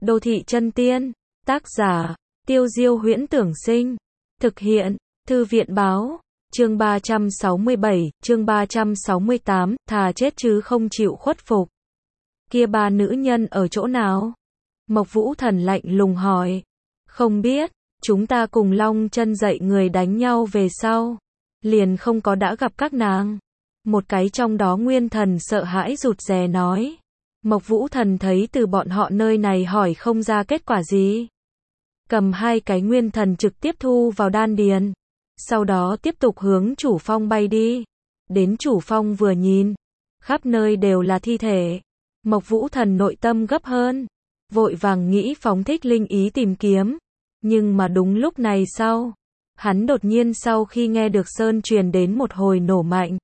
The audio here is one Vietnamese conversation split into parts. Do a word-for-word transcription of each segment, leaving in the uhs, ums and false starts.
Đô thị chân tiên, tác giả, Tiêu Diêu Huyễn Tưởng Sinh, thực hiện, Thư viện Báo, chương ba trăm sáu mươi bảy, chương ba trăm sáu mươi tám, thà chết chứ không chịu khuất phục. Kia ba nữ nhân ở chỗ nào? Mộc Vũ Thần lạnh lùng hỏi. Không biết, chúng ta cùng Long Chân dạy người đánh nhau về sau, liền không có đã gặp các nàng. Một cái trong đó nguyên thần sợ hãi rụt rè nói. Mộc Vũ Thần thấy từ bọn họ nơi này hỏi không ra kết quả gì. Cầm hai cái nguyên thần trực tiếp thu vào đan điền. Sau đó tiếp tục hướng chủ phong bay đi. Đến chủ phong vừa nhìn, khắp nơi đều là thi thể. Mộc Vũ Thần nội tâm gấp hơn, vội vàng nghĩ phóng thích linh ý tìm kiếm. Nhưng mà đúng lúc này sau, hắn đột nhiên sau khi nghe được sơn truyền đến một hồi nổ mạnh.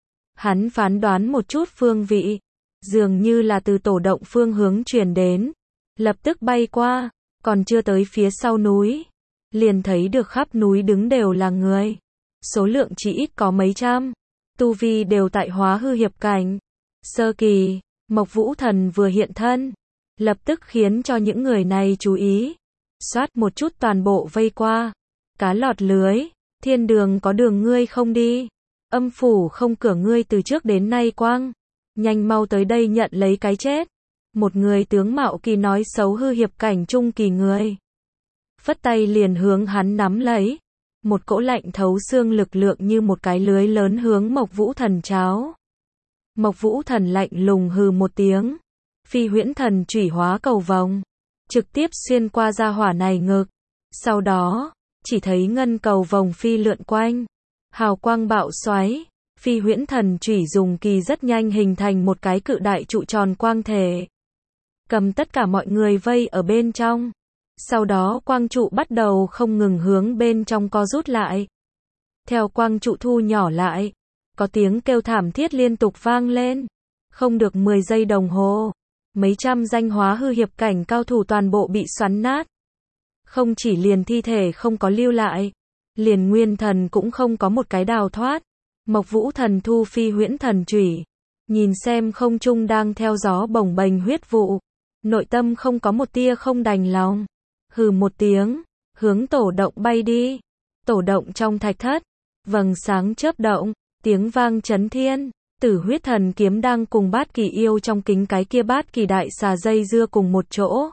Hắn phán đoán một chút phương vị, dường như là từ tổ động phương hướng truyền đến. Lập tức bay qua, còn chưa tới phía sau núi, liền thấy được khắp núi đứng đều là người. Số lượng chỉ ít có mấy trăm, tu vi đều tại hóa hư hiệp cảnh. Sơ kỳ, Mộc Vũ Thần vừa hiện thân, lập tức khiến cho những người này chú ý. Xoát một chút toàn bộ vây qua. Cá lọt lưới, thiên đường có đường ngươi không đi. Âm phủ không cửa ngươi từ trước đến nay quang. Nhanh mau tới đây nhận lấy cái chết. Một người tướng mạo kỳ nói xấu hư hiệp cảnh trung kỳ người. Phất tay liền hướng hắn nắm lấy. Một cỗ lạnh thấu xương lực lượng như một cái lưới lớn hướng Mộc Vũ Thần cháo. Mộc Vũ Thần lạnh lùng hừ một tiếng. Phi huyễn thần chủy hóa cầu vòng. Trực tiếp xuyên qua gia hỏa này ngực. Sau đó, chỉ thấy ngân cầu vòng phi lượn quanh. Hào quang bạo xoáy. Phi huyễn thần chủy dùng kỳ rất nhanh hình thành một cái cự đại trụ tròn quang thể. Cầm tất cả mọi người vây ở bên trong. Sau đó quang trụ bắt đầu không ngừng hướng bên trong co rút lại. Theo quang trụ thu nhỏ lại, có tiếng kêu thảm thiết liên tục vang lên. Không được mười giây đồng hồ, mấy trăm danh hóa hư hiệp cảnh cao thủ toàn bộ bị xoắn nát. Không chỉ liền thi thể không có lưu lại, liền nguyên thần cũng không có một cái đào thoát. Mộc Vũ Thần thu phi huyễn thần chủy, nhìn xem không trung đang theo gió bồng bềnh huyết vụ, nội tâm không có một tia không đành lòng. Hừ một tiếng, hướng tổ động bay đi. Tổ động trong thạch thất, vầng sáng chớp động, tiếng vang chấn thiên. Tử huyết thần kiếm đang cùng bát kỳ yêu trong kính cái kia bát kỳ đại xà dây dưa cùng một chỗ.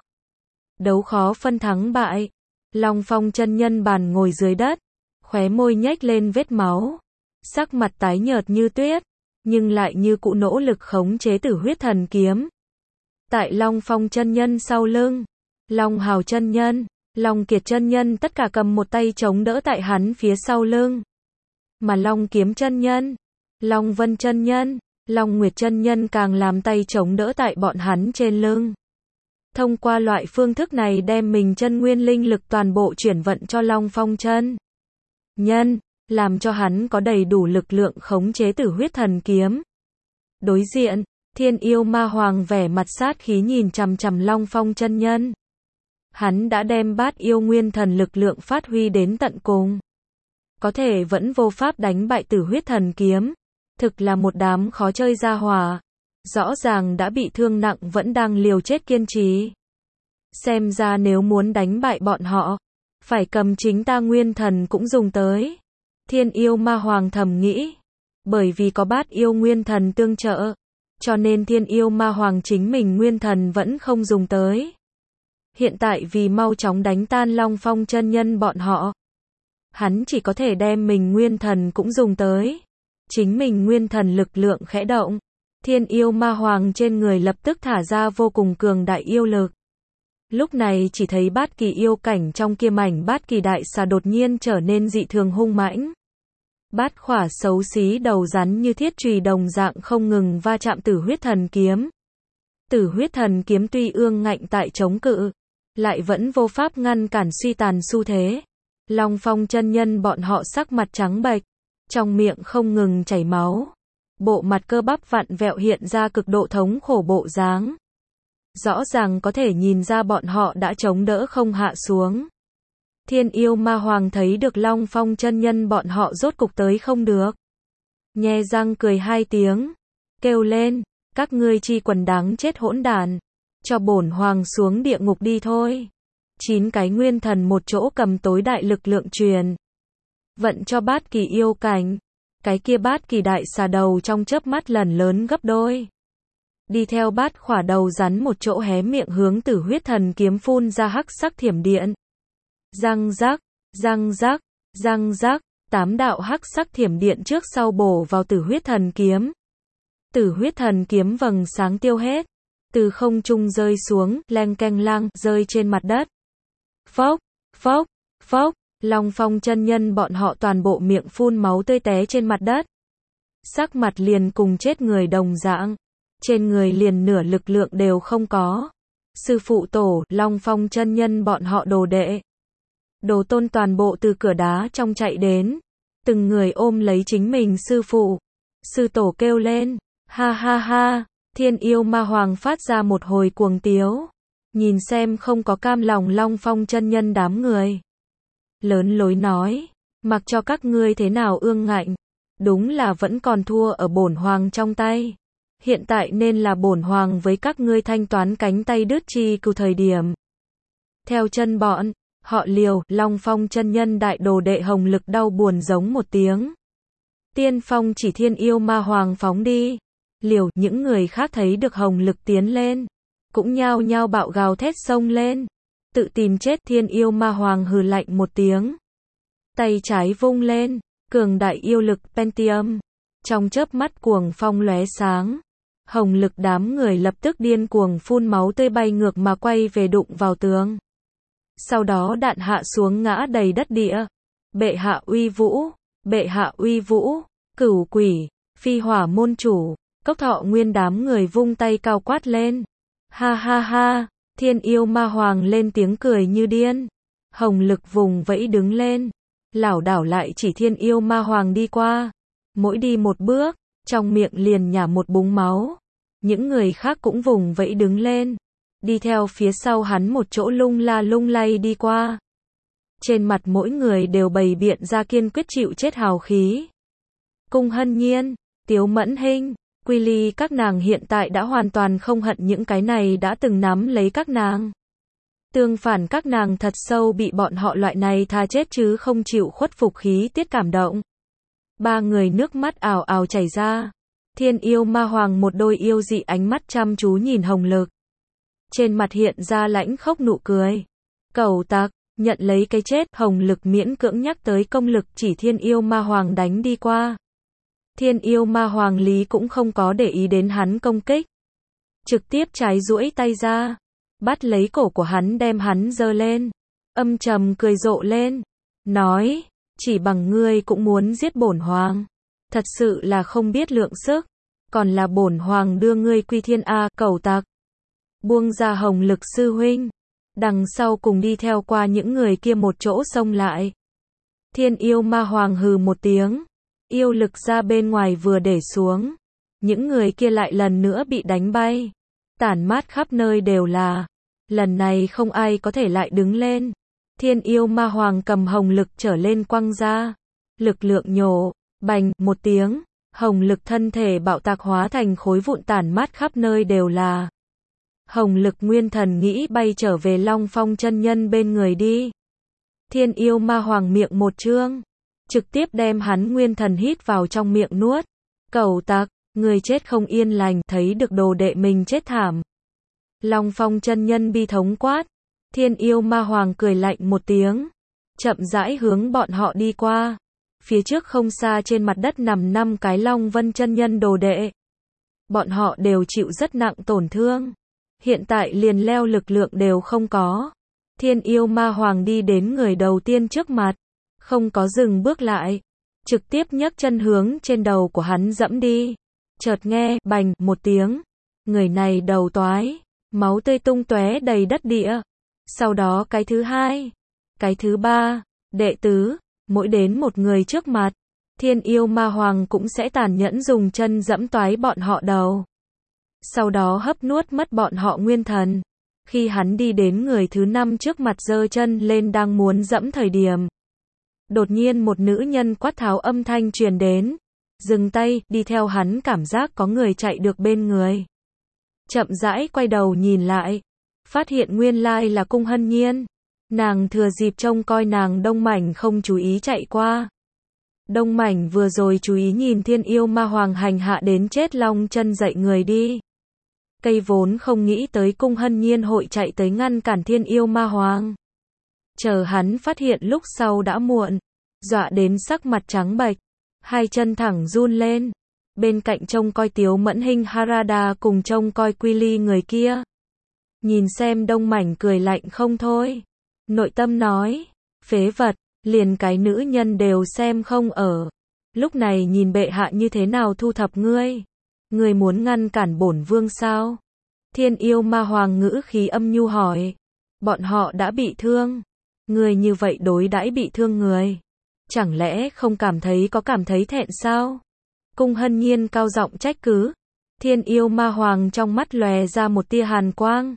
Đấu khó phân thắng bại. Long Phong chân nhân bàn ngồi dưới đất, khóe môi nhếch lên vết máu. Sắc mặt tái nhợt như tuyết, nhưng lại như cụ nỗ lực khống chế tử huyết thần kiếm. Tại Long Phong chân nhân sau lưng, Long Hào chân nhân, Long Kiệt chân nhân tất cả cầm một tay chống đỡ tại hắn phía sau lưng. Mà Long Kiếm chân nhân, Long Vân chân nhân, Long Nguyệt chân nhân càng làm tay chống đỡ tại bọn hắn trên lưng. Thông qua loại phương thức này đem mình chân nguyên linh lực toàn bộ chuyển vận cho Long Phong chân nhân, làm cho hắn có đầy đủ lực lượng khống chế tử huyết thần kiếm. Đối diện, Thiên Yêu Ma Hoàng vẻ mặt sát khí nhìn chằm chằm Long Phong chân nhân. Hắn đã đem bát yêu nguyên thần lực lượng phát huy đến tận cùng. Có thể vẫn vô pháp đánh bại tử huyết thần kiếm. Thực là một đám khó chơi gia hỏa. Rõ ràng đã bị thương nặng vẫn đang liều chết kiên trì. Xem ra nếu muốn đánh bại bọn họ, phải cầm chính ta nguyên thần cũng dùng tới. Thiên Yêu Ma Hoàng thầm nghĩ. Bởi vì có bát yêu nguyên thần tương trợ, cho nên Thiên Yêu Ma Hoàng chính mình nguyên thần vẫn không dùng tới. Hiện tại vì mau chóng đánh tan Long Phong chân nhân bọn họ, hắn chỉ có thể đem mình nguyên thần cũng dùng tới. Chính mình nguyên thần lực lượng khẽ động, Thiên Yêu Ma Hoàng trên người lập tức thả ra vô cùng cường đại yêu lực. Lúc này chỉ thấy bát kỳ yêu cảnh trong kia mảnh bát kỳ đại xà đột nhiên trở nên dị thường hung mãnh. Bát khỏa xấu xí đầu rắn như thiết chùy đồng dạng không ngừng va chạm tử huyết thần kiếm. Tử huyết thần kiếm tuy ương ngạnh tại chống cự, lại vẫn vô pháp ngăn cản suy tàn xu thế. Long Phong chân nhân bọn họ sắc mặt trắng bệch, trong miệng không ngừng chảy máu. Bộ mặt cơ bắp vặn vẹo hiện ra cực độ thống khổ bộ dáng. Rõ ràng có thể nhìn ra bọn họ đã chống đỡ không hạ xuống. Thiên Yêu Ma Hoàng thấy được Long Phong chân nhân bọn họ rốt cục tới không được. Nhe răng cười hai tiếng, kêu lên, các ngươi chi quần đáng chết hỗn đản. cho bổn hoàng xuống địa ngục đi thôi. Chín cái nguyên thần một chỗ cầm tối đại lực lượng truyền vận cho bát kỳ yêu cảnh. Cái kia bát kỳ đại xà đầu trong chớp mắt lần lớn gấp đôi. Đi theo bát khỏa đầu rắn một chỗ hé miệng hướng Tử Huyết Thần kiếm phun ra hắc sắc thiểm điện. Răng rắc, răng rắc, răng rắc, tám đạo hắc sắc thiểm điện trước sau bổ vào Tử Huyết Thần kiếm. Tử Huyết Thần kiếm vầng sáng tiêu hết, từ không trung rơi xuống, leng keng lang, rơi trên mặt đất. Phốc, phốc, phốc, Long Phong chân nhân bọn họ toàn bộ miệng phun máu tươi té trên mặt đất. Sắc mặt liền cùng chết người đồng dạng, trên người liền nửa lực lượng đều không có. Sư phụ tổ, Long Phong chân nhân bọn họ đồ đệ, đồ tôn toàn bộ từ cửa đá trong chạy đến, từng người ôm lấy chính mình sư phụ. Sư tổ kêu lên, ha ha ha, Thiên Yêu Ma Hoàng phát ra một hồi cuồng tiếu, nhìn xem không có cam lòng Long Phong chân nhân đám người. Lớn lối nói, mặc cho các ngươi thế nào ương ngạnh, đúng là vẫn còn thua ở bổn hoàng trong tay. Hiện tại nên là bổn hoàng với các ngươi thanh toán cánh tay đứt chi cừu thời điểm. Theo chân bọn họ liều, Long Phong chân nhân đại đồ đệ Hồng Lực đau buồn giống một tiếng. Tiên phong chỉ Thiên Yêu Ma Hoàng phóng đi. Liều, những người khác thấy được Hồng Lực tiến lên, cũng nhao nhao bạo gào thét xông lên. Tự tìm chết. Thiên Yêu Ma Hoàng hừ lạnh một tiếng, tay trái vung lên, cường đại yêu lực Pentium, trong chớp mắt cuồng phong lóe sáng. Hồng Lực đám người lập tức điên cuồng phun máu tươi bay ngược mà quay về đụng vào tường. Sau đó đạn hạ xuống ngã đầy đất địa. Bệ hạ uy vũ, bệ hạ uy vũ, Cửu Quỷ, Phi Hỏa môn chủ, Cốc Thọ Nguyên đám người vung tay cao quát lên. Ha ha ha, Thiên Yêu Ma Hoàng lên tiếng cười như điên. Hồng Lực vùng vẫy đứng lên, lảo đảo lại chỉ Thiên Yêu Ma Hoàng đi qua. Mỗi đi một bước, trong miệng liền nhả một búng máu. Những người khác cũng vùng vẫy đứng lên, đi theo phía sau hắn một chỗ lung la lung lay đi qua. Trên mặt mỗi người đều bày biện ra kiên quyết chịu chết hào khí. Cung Hân Nhiên, Tiếu Mẫn Hinh, Quy Ly các nàng hiện tại đã hoàn toàn không hận những cái này đã từng nắm lấy các nàng. Tương phản các nàng thật sâu bị bọn họ loại này tha chết chứ không chịu khuất phục khí tiết cảm động. Ba người nước mắt ào ào chảy ra. Thiên Yêu Ma Hoàng một đôi yêu dị ánh mắt chăm chú nhìn Hồng Lực. Trên mặt hiện ra lãnh khốc nụ cười. Cẩu tặc, nhận lấy cái chết. Hồng Lực miễn cưỡng nhắc tới công lực chỉ Thiên Yêu Ma Hoàng đánh đi qua. Thiên Yêu Ma Hoàng lý cũng không có để ý đến hắn công kích. Trực tiếp trái duỗi tay ra, bắt lấy cổ của hắn đem hắn giơ lên. Âm trầm cười rộ lên, nói, chỉ bằng ngươi cũng muốn giết bổn hoàng. Thật sự là không biết lượng sức, còn là bổn hoàng đưa ngươi quy thiên a, cẩu tặc. Buông ra Hồng Lực sư huynh, đằng sau cùng đi theo qua những người kia một chỗ xông lại. Thiên Yêu Ma Hoàng hừ một tiếng, yêu lực ra bên ngoài vừa để xuống, những người kia lại lần nữa bị đánh bay, tản mát khắp nơi đều là. Lần này không ai có thể lại đứng lên. Thiên Yêu Ma Hoàng cầm Hồng Lực trở lên quăng ra, lực lượng nhổ, bành một tiếng, Hồng Lực thân thể bạo tạc hóa thành khối vụn tản mát khắp nơi đều là. Hồng Lực nguyên thần nghĩ bay trở về Long Phong chân nhân bên người đi. Thiên Yêu Ma Hoàng miệng một trương, trực tiếp đem hắn nguyên thần hít vào trong miệng nuốt. Cẩu tặc, người chết không yên lành, thấy được đồ đệ mình chết thảm. Long Phong chân nhân bi thống quát. Thiên Yêu Ma Hoàng cười lạnh một tiếng, chậm rãi hướng bọn họ đi qua. Phía trước không xa trên mặt đất nằm năm cái Long Vân chân nhân đồ đệ. Bọn họ đều chịu rất nặng tổn thương, hiện tại liền leo lực lượng đều không có. Thiên Yêu Ma Hoàng đi đến người đầu tiên trước mặt, không có dừng bước lại, trực tiếp nhấc chân hướng trên đầu của hắn dẫm đi. Chợt nghe bành một tiếng, người này đầu toái, máu tươi tung tóe đầy đất địa. Sau đó cái thứ hai, cái thứ ba, đệ tứ, mỗi đến một người trước mặt, Thiên Yêu Ma Hoàng cũng sẽ tàn nhẫn dùng chân dẫm toái bọn họ đầu. Sau đó hấp nuốt mất bọn họ nguyên thần. Khi hắn đi đến người thứ năm trước mặt giơ chân lên đang muốn dẫm thời điểm, đột nhiên một nữ nhân quát tháo âm thanh truyền đến. Dừng tay, đi theo hắn cảm giác có người chạy được bên người. chậm rãi quay đầu nhìn lại, phát hiện nguyên lai là Cung Hân Nhiên. Nàng thừa dịp trông coi nàng Đông Mảnh không chú ý chạy qua. Đông Mảnh vừa rồi chú ý nhìn Thiên Yêu Ma Hoàng hành hạ đến chết long chân dậy người đi. Cây vốn không nghĩ tới Cung Hân Nhiên hội chạy tới ngăn cản Thiên Yêu Ma Hoàng. Chờ hắn phát hiện lúc sau đã muộn, dọa đến sắc mặt trắng bệch, hai chân thẳng run lên. Bên cạnh trông coi Tiếu Mẫn Hinh Harada cùng trông coi Quy Ly người kia. Nhìn xem Đông Mảnh cười lạnh không thôi. Nội tâm nói, phế vật, liền cái nữ nhân đều xem không ở. Lúc này nhìn bệ hạ như thế nào thu thập ngươi. Ngươi muốn ngăn cản bổn vương sao? Thiên Yêu Ma Hoàng ngữ khí âm nhu hỏi. Bọn họ đã bị thương. Ngươi như vậy đối đãi bị thương người. Chẳng lẽ không cảm thấy có cảm thấy thẹn sao? Cung Hân Nhiên cao giọng trách cứ. Thiên Yêu Ma Hoàng trong mắt lòe ra một tia hàn quang.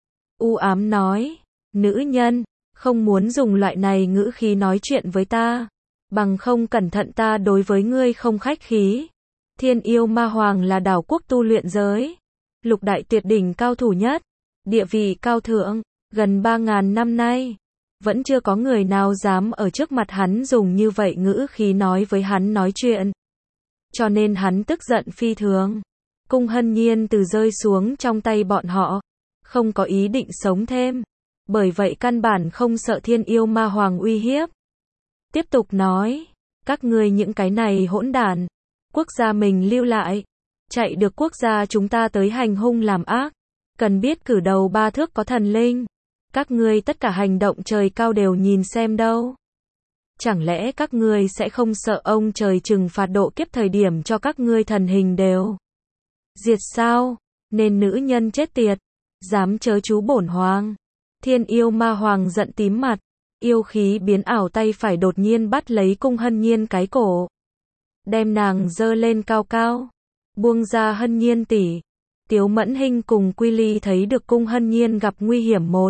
U ám nói, nữ nhân, không muốn dùng loại này ngữ khí nói chuyện với ta. Bằng không cẩn thận ta đối với ngươi không khách khí. Thiên Yêu Ma Hoàng là đảo quốc tu luyện giới. Lục đại tuyệt đỉnh cao thủ nhất. Địa vị cao thượng, gần ba ngàn năm nay. Vẫn chưa có người nào dám ở trước mặt hắn dùng như vậy ngữ khí nói với hắn nói chuyện. Cho nên hắn tức giận phi thường. Cung Hân Nhiên từ rơi xuống trong tay bọn họ. Không có ý định sống thêm. Bởi vậy căn bản không sợ Thiên Yêu Ma Hoàng uy hiếp. Tiếp tục nói. Các ngươi những cái này hỗn đản. Quốc gia mình lưu lại. Chạy được quốc gia chúng ta tới hành hung làm ác. Cần biết cử đầu ba thước có thần linh. Các ngươi tất cả hành động trời cao đều nhìn xem đâu. Chẳng lẽ các ngươi sẽ không sợ ông trời trừng phạt độ kiếp thời điểm cho các ngươi thần hình đều diệt sao? Nên nữ nhân chết tiệt, dám chớ chú bổn hoàng. Thiên Yêu Ma Hoàng giận tím mặt, yêu khí biến ảo tay phải đột nhiên bắt lấy Cung Hân Nhiên cái cổ, đem nàng giơ lên cao cao, buông ra Hân Nhiên tỷ. Tiếu Mẫn Hinh cùng Quy Ly thấy được Cung Hân Nhiên gặp nguy hiểm một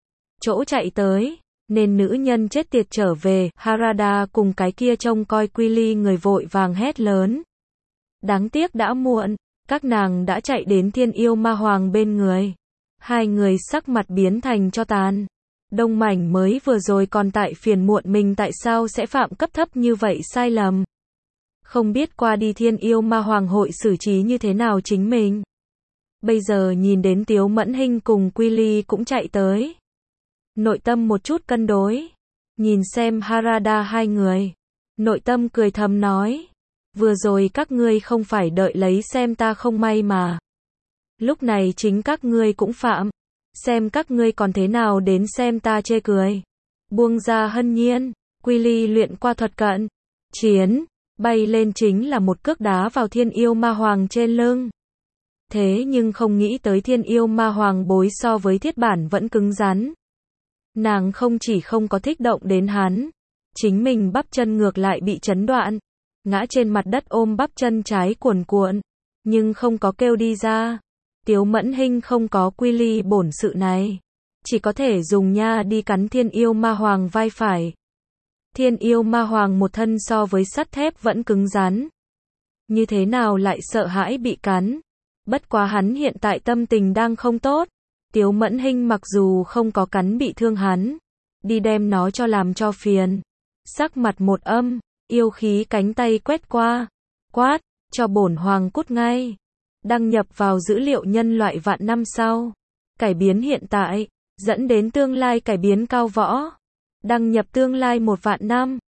chỗ chạy tới, nên nữ nhân chết tiệt trở về. Harada cùng cái kia trông coi Quy Ly người vội vàng hét lớn. Đáng tiếc đã muộn, các nàng đã chạy đến Thiên Yêu Ma Hoàng bên người. Hai người sắc mặt biến thành tro tàn. Đông Mảnh mới vừa rồi còn tại phiền muộn mình tại sao sẽ phạm cấp thấp như vậy sai lầm. Không biết qua đi Thiên Yêu Ma Hoàng hội xử trí như thế nào chính mình. Bây giờ nhìn đến Tiếu Mẫn Hinh cùng Quy Ly cũng chạy tới. Nội tâm một chút cân đối. Nhìn xem Harada hai người. Nội tâm cười thầm nói. Vừa rồi các ngươi không phải đợi lấy xem ta không may mà. Lúc này chính các ngươi cũng phạm. Xem các ngươi còn thế nào đến xem ta chê cười. Buông ra Hân Nhiên. Quy Ly luyện qua thuật cận chiến. Bay lên chính là một cước đá vào Thiên Yêu Ma Hoàng trên lưng. Thế nhưng không nghĩ tới Thiên Yêu Ma Hoàng bối so với thiết bản vẫn cứng rắn. Nàng không chỉ không có thích động đến hắn, chính mình bắp chân ngược lại bị chấn đoạn, ngã trên mặt đất ôm bắp chân trái cuồn cuộn, nhưng không có kêu đi ra. Tiếu Mẫn Hinh không có Quy Ly bổn sự này, chỉ có thể dùng nha đi cắn Thiên Yêu Ma Hoàng vai phải. Thiên Yêu Ma Hoàng một thân so với sắt thép vẫn cứng rắn, như thế nào lại sợ hãi bị cắn. Bất quá hắn hiện tại tâm tình đang không tốt. Tiếu Mẫn Hinh mặc dù không có cắn bị thương hắn, đi đem nó cho làm cho phiền. Sắc mặt một âm, yêu khí cánh tay quét qua, quát, cho bổn hoàng cút ngay. Đăng nhập vào dữ liệu nhân loại vạn năm sau. Cải biến hiện tại, dẫn đến tương lai cải biến cao võ. Đăng nhập tương lai một vạn năm.